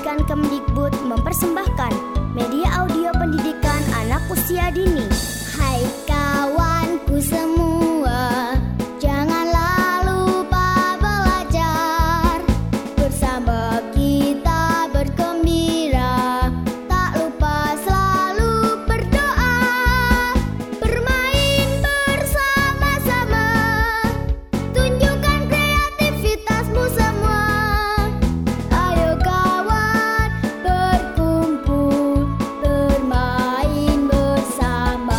Pendidikan Kemdikbud mempersembahkan media audio pendidikan anak usia dini. Hai kawanku semua, janganlah lupa belajar. Bersama kita bergembira, tak lupa selalu berdoa. Bermain bersama-sama, tunjukkan kreativitasmu semua. Ayo kawan, berkumpul, bermain bersama.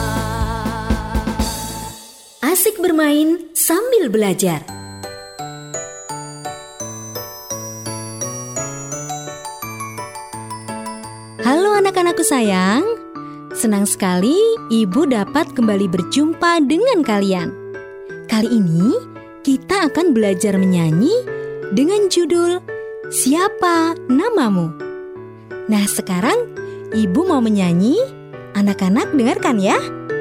Asik bermain sambil belajar. Halo anak-anakku sayang, senang sekali Ibu dapat kembali berjumpa dengan kalian. Kali ini kita akan belajar menyanyi dengan judul Siapa Namamu? Nah sekarang Ibu mau menyanyi, anak-anak dengarkan ya.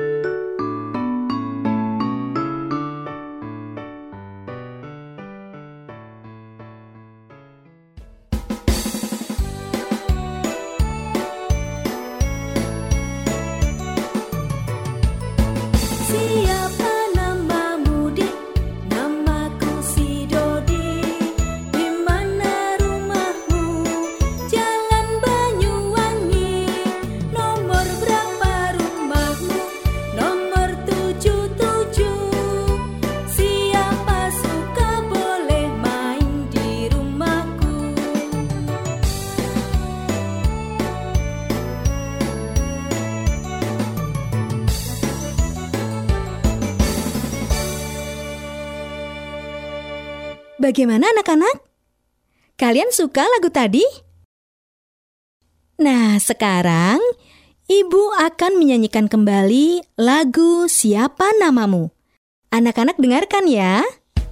Siapa namamu, Dik? Namaku si Dodi. Di mana rumahmu? Jalan Banyuwangi. Nomor berapa rumahmu? Nomor 77. Siapa suka boleh main di rumahku. Bagaimana anak-anak? Kalian suka lagu tadi? Nah, sekarang Ibu akan menyanyikan kembali lagu Siapa Namamu. Anak-anak dengarkan ya.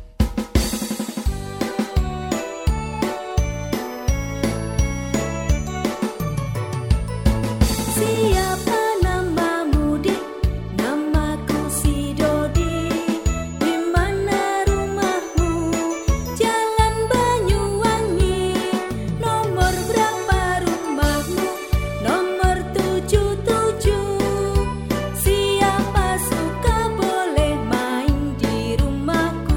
Siapa namamu, Dik? Namaku si Dodi. Di mana rumahmu? Jalan Banyuwangi. Nomor berapa rumahmu? Nomor 77. Siapa suka boleh main di rumahku.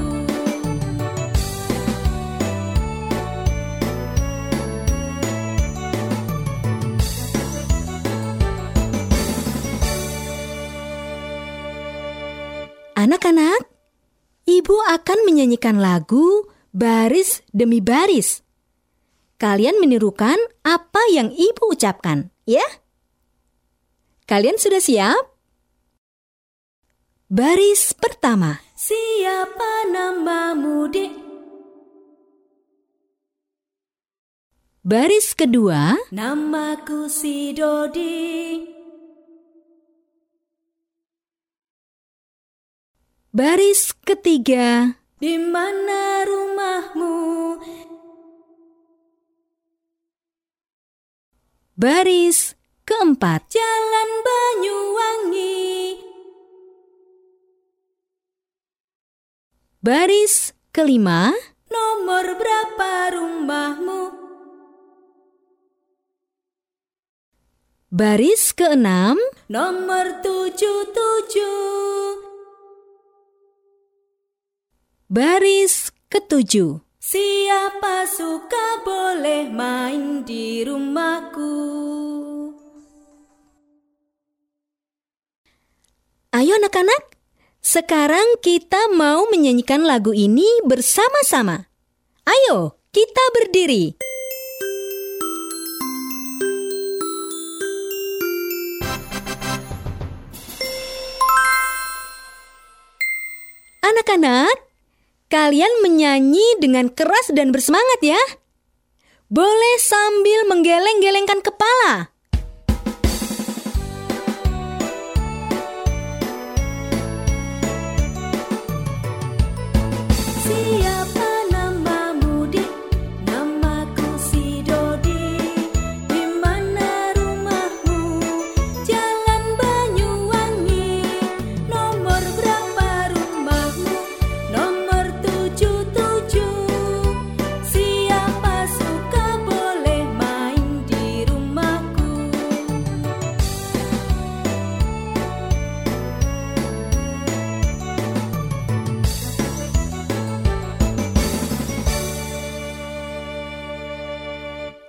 Anak-anak, Ibu akan menyanyikan lagu baris demi baris. Kalian menirukan apa yang Ibu ucapkan, ya? Kalian sudah siap? Baris pertama. Siapa namamu, Dik? Baris kedua. Namaku si Dodi. Baris ketiga. Di mana rumahmu? Baris keempat. Jalan Banyuwangi. Baris kelima. Nomor berapa rumahmu? Baris keenam. Nomor 77. Baris ketujuh. Siapa suka boleh main di rumahku. Ayo anak-anak, sekarang kita mau menyanyikan lagu ini bersama-sama. Ayo, kita berdiri. Anak-anak, kalian menyanyi dengan keras dan bersemangat ya. Boleh sambil menggeleng-gelengkan kepala. Siapa namamu, Dik? Namaku si Dodi. Di mana rumahmu? Jalan Banyuwangi. Nomor berapa rumahmu? Nomor 77. Siapa suka boleh main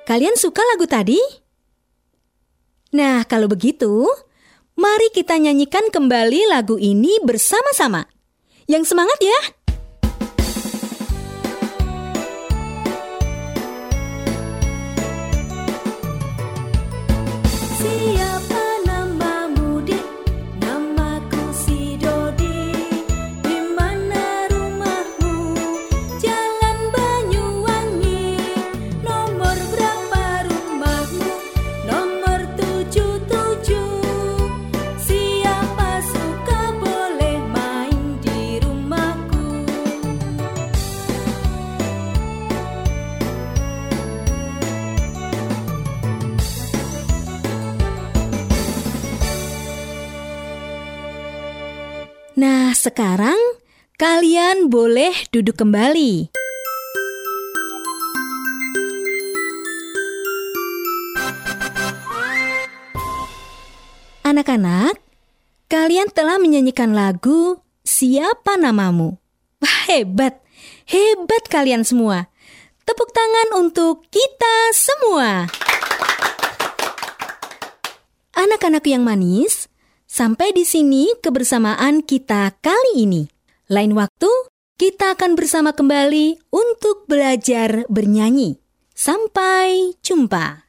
Kalian suka lagu tadi? Nah, kalau begitu, mari kita nyanyikan kembali lagu ini bersama-sama. Yang semangat ya! Siapa namamu, Dik? Namaku si Dodi. Di mana rumahmu? Jalan Banyuwangi. Nomor berapa rumahmu? Nomor 77. Siapa suka boleh main di rumahku. Nah, sekarang kalian boleh duduk kembali. Anak-anak, kalian telah menyanyikan lagu Siapa Namamu. Wah, hebat! Hebat kalian semua. Tepuk tangan untuk kita semua. Anak-anak yang manis, sampai di sini kebersamaan kita kali ini. Lain waktu, kita akan bersama kembali untuk belajar bernyanyi. Sampai jumpa.